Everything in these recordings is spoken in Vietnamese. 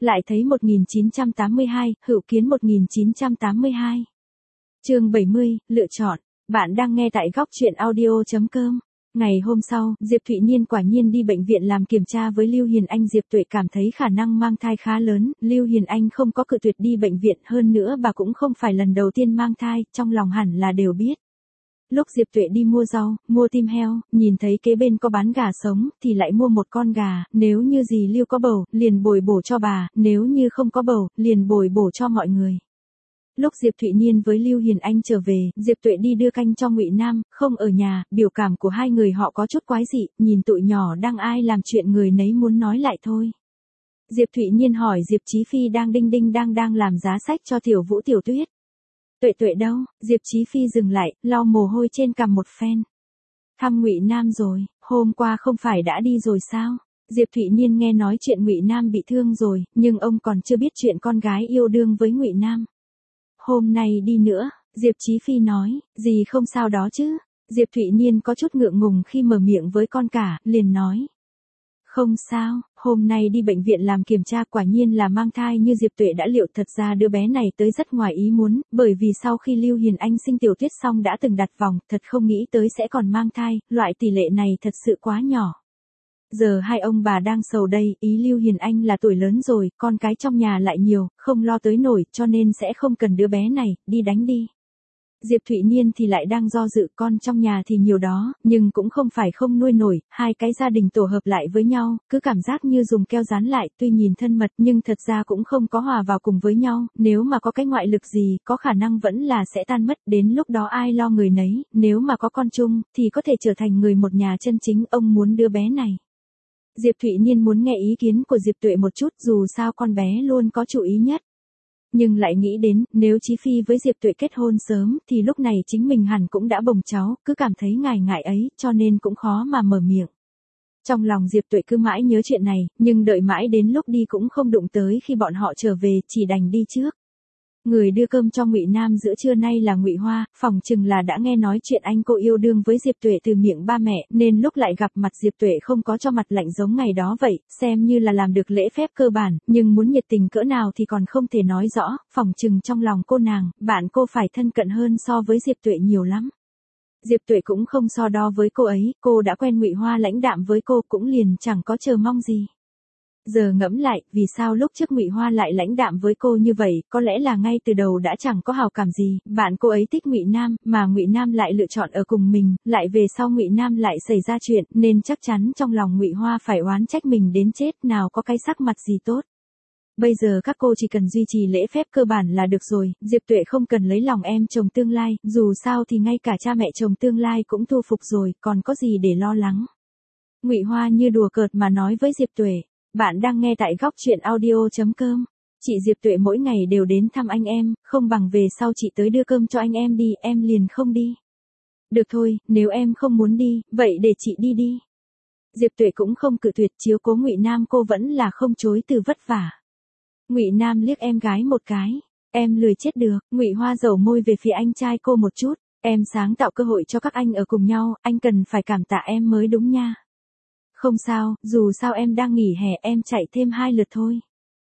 Lại thấy 1982, Hữu Kiến 1982. Chương 70, lựa chọn. Bạn đang nghe tại góc truyện audio.com. Ngày hôm sau, Diệp Thụy Niên quả nhiên đi bệnh viện làm kiểm tra với Lưu Hiền Anh. Diệp Tuệ cảm thấy khả năng mang thai khá lớn, Lưu Hiền Anh không có cự tuyệt đi bệnh viện, hơn nữa bà cũng không phải lần đầu tiên mang thai, trong lòng hẳn là đều biết. Lúc Diệp Tuệ đi mua rau, mua tim heo, nhìn thấy kế bên có bán gà sống, thì lại mua một con gà, nếu như dì Lưu có bầu, liền bồi bổ cho bà, nếu như không có bầu, liền bồi bổ cho mọi người. Lúc Diệp Thụy Niên với Lưu Hiền Anh trở về, Diệp Tuệ đi đưa canh cho Ngụy Nam, không ở nhà, biểu cảm của hai người họ có chút quái dị, nhìn tụi nhỏ đang ai làm chuyện người nấy muốn nói lại thôi. Diệp Thụy Niên hỏi Diệp Chí Phi đang đinh đinh đang làm giá sách cho Tiểu Vũ Tiểu Tuyết. Tuệ Tuệ đâu? Diệp Chí Phi dừng lại, lau mồ hôi trên cằm một phen. Thăm Ngụy Nam rồi, hôm qua không phải đã đi rồi sao? Diệp Thụy Niên nghe nói chuyện Ngụy Nam bị thương rồi, nhưng ông còn chưa biết chuyện con gái yêu đương với Ngụy Nam. Hôm nay đi nữa, Diệp Chí Phi nói, gì không sao đó chứ? Diệp Thụy Niên có chút ngượng ngùng khi mở miệng với con cả, liền nói. Không sao, hôm nay đi bệnh viện làm kiểm tra quả nhiên là mang thai như Diệp Tuệ đã liệu. Thật ra đứa bé này tới rất ngoài ý muốn, bởi vì sau khi Lưu Hiền Anh sinh Tiểu Tuyết xong đã từng đặt vòng, thật không nghĩ tới sẽ còn mang thai, loại tỷ lệ này thật sự quá nhỏ. Giờ hai ông bà đang sầu đây, ý Lưu Hiền Anh là tuổi lớn rồi, con cái trong nhà lại nhiều, không lo tới nổi, cho nên sẽ không cần đứa bé này, đi đánh đi. Diệp Thụy Niên thì lại đang do dự, con trong nhà thì nhiều đó, nhưng cũng không phải không nuôi nổi, hai cái gia đình tổ hợp lại với nhau, cứ cảm giác như dùng keo dán lại, tuy nhìn thân mật nhưng thật ra cũng không có hòa vào cùng với nhau, nếu mà có cái ngoại lực gì, có khả năng vẫn là sẽ tan mất, đến lúc đó ai lo người nấy, nếu mà có con chung, thì có thể trở thành người một nhà chân chính. Ông muốn đứa bé này. Diệp Thụy Niên muốn nghe ý kiến của Diệp Tuệ một chút, dù sao con bé luôn có chủ ý nhất. Nhưng lại nghĩ đến, nếu Chí Phi với Diệp Tuệ kết hôn sớm, thì lúc này chính mình hẳn cũng đã bồng cháu, cứ cảm thấy ngại ấy, cho nên cũng khó mà mở miệng. Trong lòng Diệp Tuệ cứ mãi nhớ chuyện này, nhưng đợi mãi đến lúc đi cũng không đụng tới, khi bọn họ trở về, chỉ đành đi trước. Người đưa cơm cho Ngụy Nam giữa trưa nay là Ngụy Hoa, phỏng chừng là đã nghe nói chuyện anh cô yêu đương với Diệp Tuệ từ miệng ba mẹ, nên lúc lại gặp mặt Diệp Tuệ không có cho mặt lạnh giống ngày đó vậy, xem như là làm được lễ phép cơ bản, nhưng muốn nhiệt tình cỡ nào thì còn không thể nói rõ, phỏng chừng trong lòng cô nàng, bạn cô phải thân cận hơn so với Diệp Tuệ nhiều lắm. Diệp Tuệ cũng không so đo với cô ấy, cô đã quen Ngụy Hoa lãnh đạm với cô cũng liền chẳng có chờ mong gì. Giờ ngẫm lại, vì sao lúc trước Ngụy Hoa lại lãnh đạm với cô như vậy, có lẽ là ngay từ đầu đã chẳng có hào cảm gì, bạn cô ấy thích Ngụy Nam, mà Ngụy Nam lại lựa chọn ở cùng mình, lại về sau Ngụy Nam lại xảy ra chuyện, nên chắc chắn trong lòng Ngụy Hoa phải oán trách mình đến chết, nào có cái sắc mặt gì tốt. Bây giờ các cô chỉ cần duy trì lễ phép cơ bản là được rồi, Diệp Tuệ không cần lấy lòng em chồng tương lai, dù sao thì ngay cả cha mẹ chồng tương lai cũng thu phục rồi, còn có gì để lo lắng. Ngụy Hoa như đùa cợt mà nói với Diệp Tuệ. Bạn đang nghe tại góc truyện audio.com. Chị Diệp Tuệ mỗi ngày đều đến thăm anh em, không bằng về sau chị tới đưa cơm cho anh em đi, em liền không đi. Được thôi, nếu em không muốn đi, vậy để chị đi đi. Diệp Tuệ cũng không cự tuyệt, chiếu cố Ngụy Nam cô vẫn là không chối từ vất vả. Ngụy Nam liếc em gái một cái, em lười chết được. Ngụy Hoa dầu môi về phía anh trai cô một chút, em sáng tạo cơ hội cho các anh ở cùng nhau, anh cần phải cảm tạ em mới đúng nha. Không sao, dù sao em đang nghỉ hè, em chạy thêm 2 lượt thôi.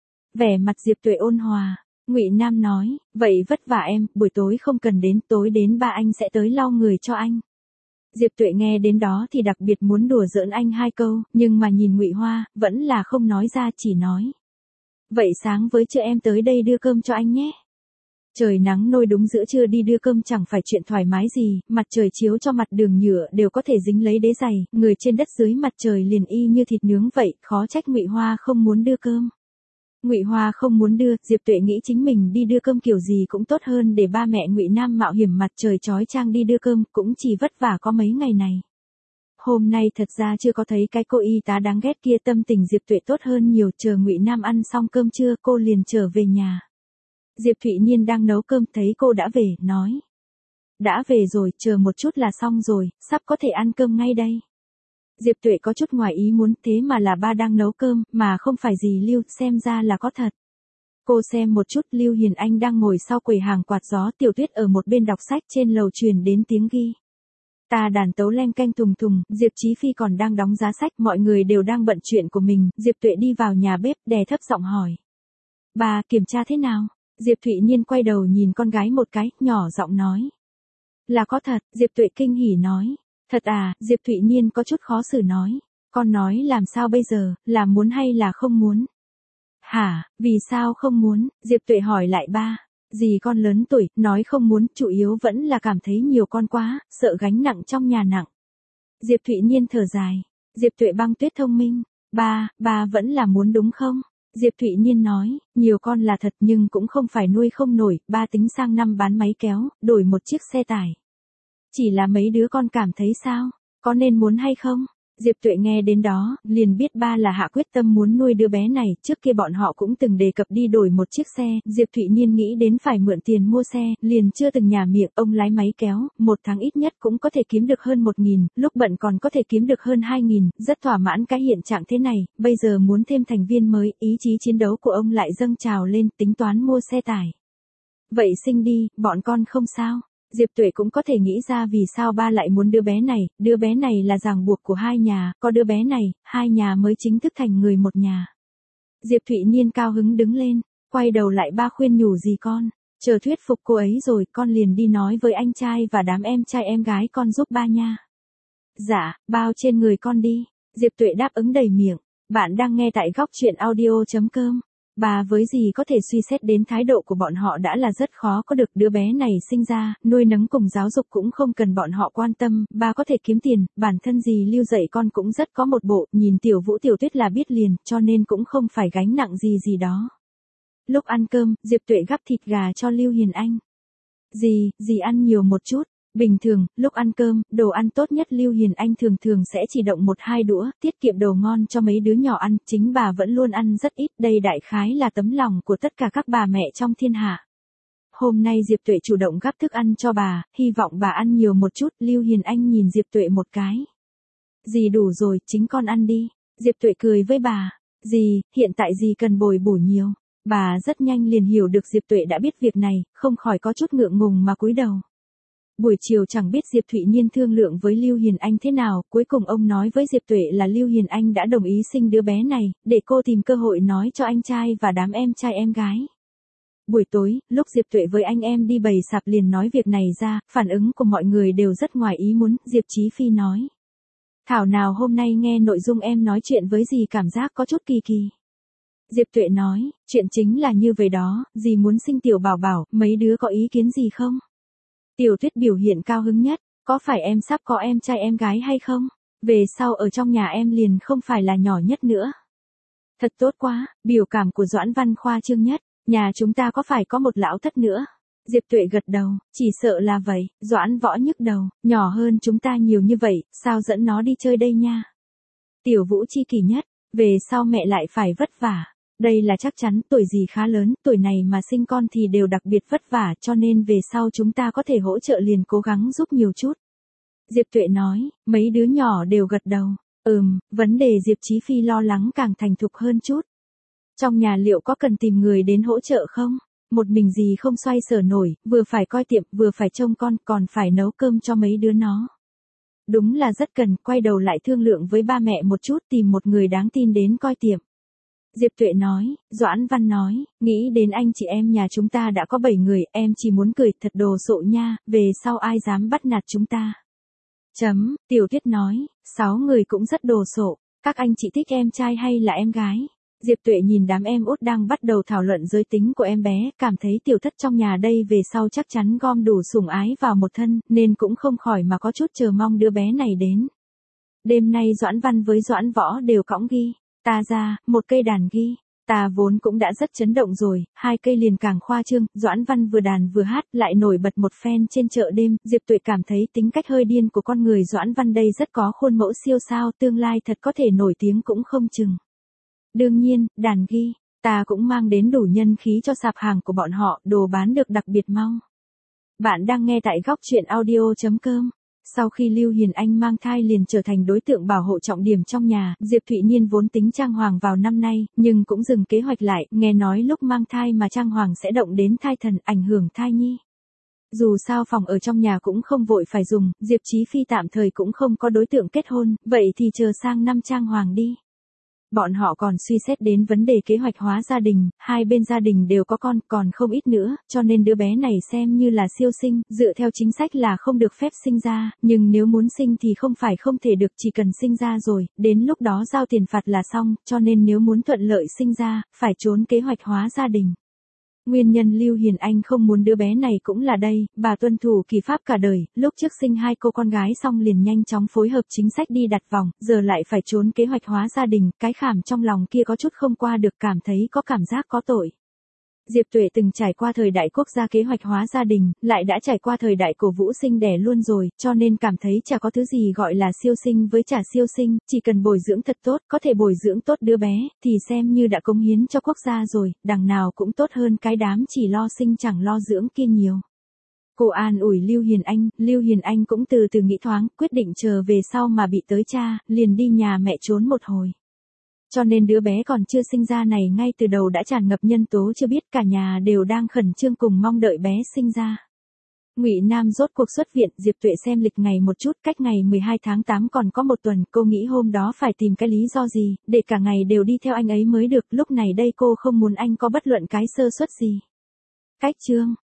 Vẻ mặt Diệp Tuệ ôn hòa, Ngụy Nam nói, vậy vất vả em, buổi tối không cần đến, tối đến ba anh sẽ tới lau người cho anh. Diệp Tuệ nghe đến đó thì đặc biệt muốn đùa giỡn anh 2 câu, nhưng mà nhìn Ngụy Hoa, vẫn là không nói ra, chỉ nói. Vậy sáng với trưa em tới đây đưa cơm cho anh nhé. Trời nắng nôi đúng giữa trưa đi đưa cơm chẳng phải chuyện thoải mái gì, mặt trời chiếu cho mặt đường nhựa đều có thể dính lấy đế giày, người trên đất dưới mặt trời liền y như thịt nướng vậy, khó trách Ngụy Hoa không muốn đưa cơm. Ngụy Hoa không muốn đưa, Diệp Tuệ nghĩ chính mình đi đưa cơm kiểu gì cũng tốt hơn để ba mẹ Ngụy Nam mạo hiểm mặt trời chói chang đi đưa cơm, cũng chỉ vất vả có mấy ngày này. Hôm nay thật ra chưa có thấy cái cô y tá đáng ghét kia, tâm tình Diệp Tuệ tốt hơn nhiều, chờ Ngụy Nam ăn xong cơm trưa cô liền trở về nhà. Diệp Thụy Niên đang nấu cơm thấy cô đã về, nói. Đã về rồi, chờ một chút là xong rồi, sắp có thể ăn cơm ngay đây. Diệp Tuệ có chút ngoài ý muốn, thế mà là ba đang nấu cơm, mà không phải gì Lưu, xem ra là có thật. Cô xem một chút, Lưu Hiền Anh đang ngồi sau quầy hàng quạt gió, Tiểu Tuyết ở một bên đọc sách, trên lầu truyền đến tiếng ghi. Ta đàn tấu leng canh thùng thùng, Diệp Chí Phi còn đang đóng giá sách, mọi người đều đang bận chuyện của mình, Diệp Tuệ đi vào nhà bếp, đè thấp giọng hỏi. Bà kiểm tra thế nào? Diệp Thụy Niên quay đầu nhìn con gái một cái, nhỏ giọng nói. Là có thật, Diệp Tuệ kinh hỉ nói. Thật à, Diệp Thụy Niên có chút khó xử nói. Con nói làm sao bây giờ, là muốn hay là không muốn? Hả, vì sao không muốn? Diệp Tuệ hỏi lại ba. Dì con lớn tuổi, nói không muốn, chủ yếu vẫn là cảm thấy nhiều con quá, sợ gánh nặng trong nhà nặng. Diệp Thụy Niên thở dài. Diệp Tuệ băng tuyết thông minh. Ba vẫn là muốn đúng không? Diệp Thụy Niên nói, nhiều con là thật nhưng cũng không phải nuôi không nổi, ba tính sang năm bán máy kéo, đổi một chiếc xe tải. Chỉ là mấy đứa con cảm thấy sao? Có nên muốn hay không? Diệp Tuệ nghe đến đó, liền biết ba là hạ quyết tâm muốn nuôi đứa bé này, trước kia bọn họ cũng từng đề cập đi đổi một chiếc xe, Diệp Thụy Niên nghĩ đến phải mượn tiền mua xe, liền chưa từng nhả miệng, ông lái máy kéo, một tháng ít nhất cũng có thể kiếm được hơn 1.000, lúc bận còn có thể kiếm được hơn 2.000, rất thỏa mãn cái hiện trạng thế này, bây giờ muốn thêm thành viên mới, ý chí chiến đấu của ông lại dâng trào lên, tính toán mua xe tải. Vậy sinh đi, bọn con không sao. Diệp Tuệ cũng có thể nghĩ ra vì sao ba lại muốn đứa bé này là ràng buộc của hai nhà, có đứa bé này, hai nhà mới chính thức thành người một nhà. Diệp Thụy Niên cao hứng đứng lên, quay đầu lại ba khuyên nhủ gì con, chờ thuyết phục cô ấy rồi con liền đi nói với anh trai và đám em trai em gái con giúp ba nha. Dạ, bao trên người con đi, Diệp Tuệ đáp ứng đầy miệng, bạn đang nghe tại góc truyện audio.com. Bà với dì có thể suy xét đến thái độ của bọn họ đã là rất khó có được đứa bé này sinh ra, nuôi nấng cùng giáo dục cũng không cần bọn họ quan tâm, bà có thể kiếm tiền, bản thân dì lưu dạy con cũng rất có một bộ, nhìn Tiểu Vũ Tiểu Tuyết là biết liền, cho nên cũng không phải gánh nặng gì đó. Lúc ăn cơm, Diệp Tuệ gắp thịt gà cho Lưu Hiền Anh. Dì ăn nhiều một chút. Bình thường, lúc ăn cơm, đồ ăn tốt nhất Lưu Hiền Anh thường sẽ chỉ động 1-2 đũa, tiết kiệm đồ ngon cho mấy đứa nhỏ ăn, chính bà vẫn luôn ăn rất ít, đây đại khái là tấm lòng của tất cả các bà mẹ trong thiên hạ. Hôm nay Diệp Tuệ chủ động gắp thức ăn cho bà, hy vọng bà ăn nhiều một chút, Lưu Hiền Anh nhìn Diệp Tuệ một cái. Dì đủ rồi, chính con ăn đi. Diệp Tuệ cười với bà. Dì, hiện tại dì cần bồi bổ nhiều. Bà rất nhanh liền hiểu được Diệp Tuệ đã biết việc này, không khỏi có chút ngượng ngùng mà cúi đầu. Buổi chiều chẳng biết Diệp Thụy Niên thương lượng với Lưu Hiền Anh thế nào, cuối cùng ông nói với Diệp Tuệ là Lưu Hiền Anh đã đồng ý sinh đứa bé này, để cô tìm cơ hội nói cho anh trai và đám em trai em gái. Buổi tối, lúc Diệp Tuệ với anh em đi bày sạp liền nói việc này ra, phản ứng của mọi người đều rất ngoài ý muốn, Diệp Chí Phi nói. Thảo nào hôm nay nghe nội dung em nói chuyện với dì cảm giác có chút kỳ kỳ. Diệp Tuệ nói, chuyện chính là như vậy đó, dì muốn sinh tiểu bảo bảo, mấy đứa có ý kiến gì không? Tiểu Tuyết biểu hiện cao hứng nhất, có phải em sắp có em trai em gái hay không? Về sau ở trong nhà em liền không phải là nhỏ nhất nữa. Thật tốt quá, biểu cảm của Doãn Văn khoa trương nhất, nhà chúng ta có phải có một lão thất nữa? Diệp Tuệ gật đầu, chỉ sợ là vậy, Doãn Võ nhức đầu, nhỏ hơn chúng ta nhiều như vậy, sao dẫn nó đi chơi đây nha? Tiểu Vũ chi kỷ nhất, về sau mẹ lại phải vất vả. Đây là chắc chắn, tuổi gì khá lớn, tuổi này mà sinh con thì đều đặc biệt vất vả, cho nên về sau chúng ta có thể hỗ trợ liền cố gắng giúp nhiều chút. Diệp Tuệ nói, mấy đứa nhỏ đều gật đầu. Vấn đề Diệp Chí Phi lo lắng càng thành thục hơn chút. Trong nhà liệu có cần tìm người đến hỗ trợ không? Một mình gì không xoay sở nổi, vừa phải coi tiệm, vừa phải trông con, còn phải nấu cơm cho mấy đứa nó. Đúng là rất cần, quay đầu lại thương lượng với ba mẹ một chút, tìm một người đáng tin đến coi tiệm. Diệp Tuệ nói, Doãn Văn nói, nghĩ đến anh chị em nhà chúng ta đã có 7 người, em chỉ muốn cười, thật đồ sộ nha, về sau ai dám bắt nạt chúng ta. Tiểu Tuyết nói, 6 người cũng rất đồ sộ, các anh chị thích em trai hay là em gái? Diệp Tuệ nhìn đám em út đang bắt đầu thảo luận giới tính của em bé, cảm thấy tiểu thất trong nhà đây về sau chắc chắn gom đủ sủng ái vào một thân, nên cũng không khỏi mà có chút chờ mong đứa bé này đến. Đêm nay Doãn Văn với Doãn Võ đều cõng ghi. Ta ra, một cây đàn ghi, ta vốn cũng đã rất chấn động rồi, 2 cây liền càng khoa trương, Doãn Văn vừa đàn vừa hát, lại nổi bật một phen trên chợ đêm, Diệp Tuệ cảm thấy tính cách hơi điên của con người Doãn Văn đây rất có khuôn mẫu siêu sao, tương lai thật có thể nổi tiếng cũng không chừng. Đương nhiên, đàn ghi, ta cũng mang đến đủ nhân khí cho sạp hàng của bọn họ, đồ bán được đặc biệt mau. Bạn đang nghe tại góc truyện audio.com. Sau khi Lưu Hiền Anh mang thai liền trở thành đối tượng bảo hộ trọng điểm trong nhà, Diệp Thụy Niên vốn tính trang hoàng vào năm nay, nhưng cũng dừng kế hoạch lại, nghe nói lúc mang thai mà trang hoàng sẽ động đến thai thần, ảnh hưởng thai nhi. Dù sao phòng ở trong nhà cũng không vội phải dùng, Diệp Chí Phi tạm thời cũng không có đối tượng kết hôn, vậy thì chờ sang năm trang hoàng đi. Bọn họ còn suy xét đến vấn đề kế hoạch hóa gia đình, hai bên gia đình đều có con, còn không ít nữa, cho nên đứa bé này xem như là siêu sinh, dựa theo chính sách là không được phép sinh ra, nhưng nếu muốn sinh thì không phải không thể được, chỉ cần sinh ra rồi, đến lúc đó giao tiền phạt là xong, cho nên nếu muốn thuận lợi sinh ra, phải trốn kế hoạch hóa gia đình. Nguyên nhân Lưu Hiền Anh không muốn đứa bé này cũng là đây, bà tuân thủ kỳ pháp cả đời, lúc trước sinh hai cô con gái xong liền nhanh chóng phối hợp chính sách đi đặt vòng, giờ lại phải trốn kế hoạch hóa gia đình, cái khảm trong lòng kia có chút không qua được, cảm thấy có cảm giác có tội. Diệp Tuệ từng trải qua thời đại quốc gia kế hoạch hóa gia đình, lại đã trải qua thời đại cổ vũ sinh đẻ luôn rồi, cho nên cảm thấy chả có thứ gì gọi là siêu sinh với chả siêu sinh, chỉ cần bồi dưỡng thật tốt, có thể bồi dưỡng tốt đứa bé, thì xem như đã cống hiến cho quốc gia rồi, đằng nào cũng tốt hơn cái đám chỉ lo sinh chẳng lo dưỡng kia nhiều. Cô an ủi Lưu Hiền Anh cũng từ từ nghĩ thoáng, quyết định chờ về sau mà bị tới cha, liền đi nhà mẹ trốn một hồi. Cho nên đứa bé còn chưa sinh ra này ngay từ đầu đã tràn ngập nhân tố chưa biết, cả nhà đều đang khẩn trương cùng mong đợi bé sinh ra. Ngụy Nam rốt cuộc xuất viện, Diệp Tuệ xem lịch ngày một chút, cách ngày 12 tháng 8 còn có một tuần, cô nghĩ hôm đó phải tìm cái lý do gì, để cả ngày đều đi theo anh ấy mới được, lúc này đây cô không muốn anh có bất luận cái sơ suất gì. Cách chương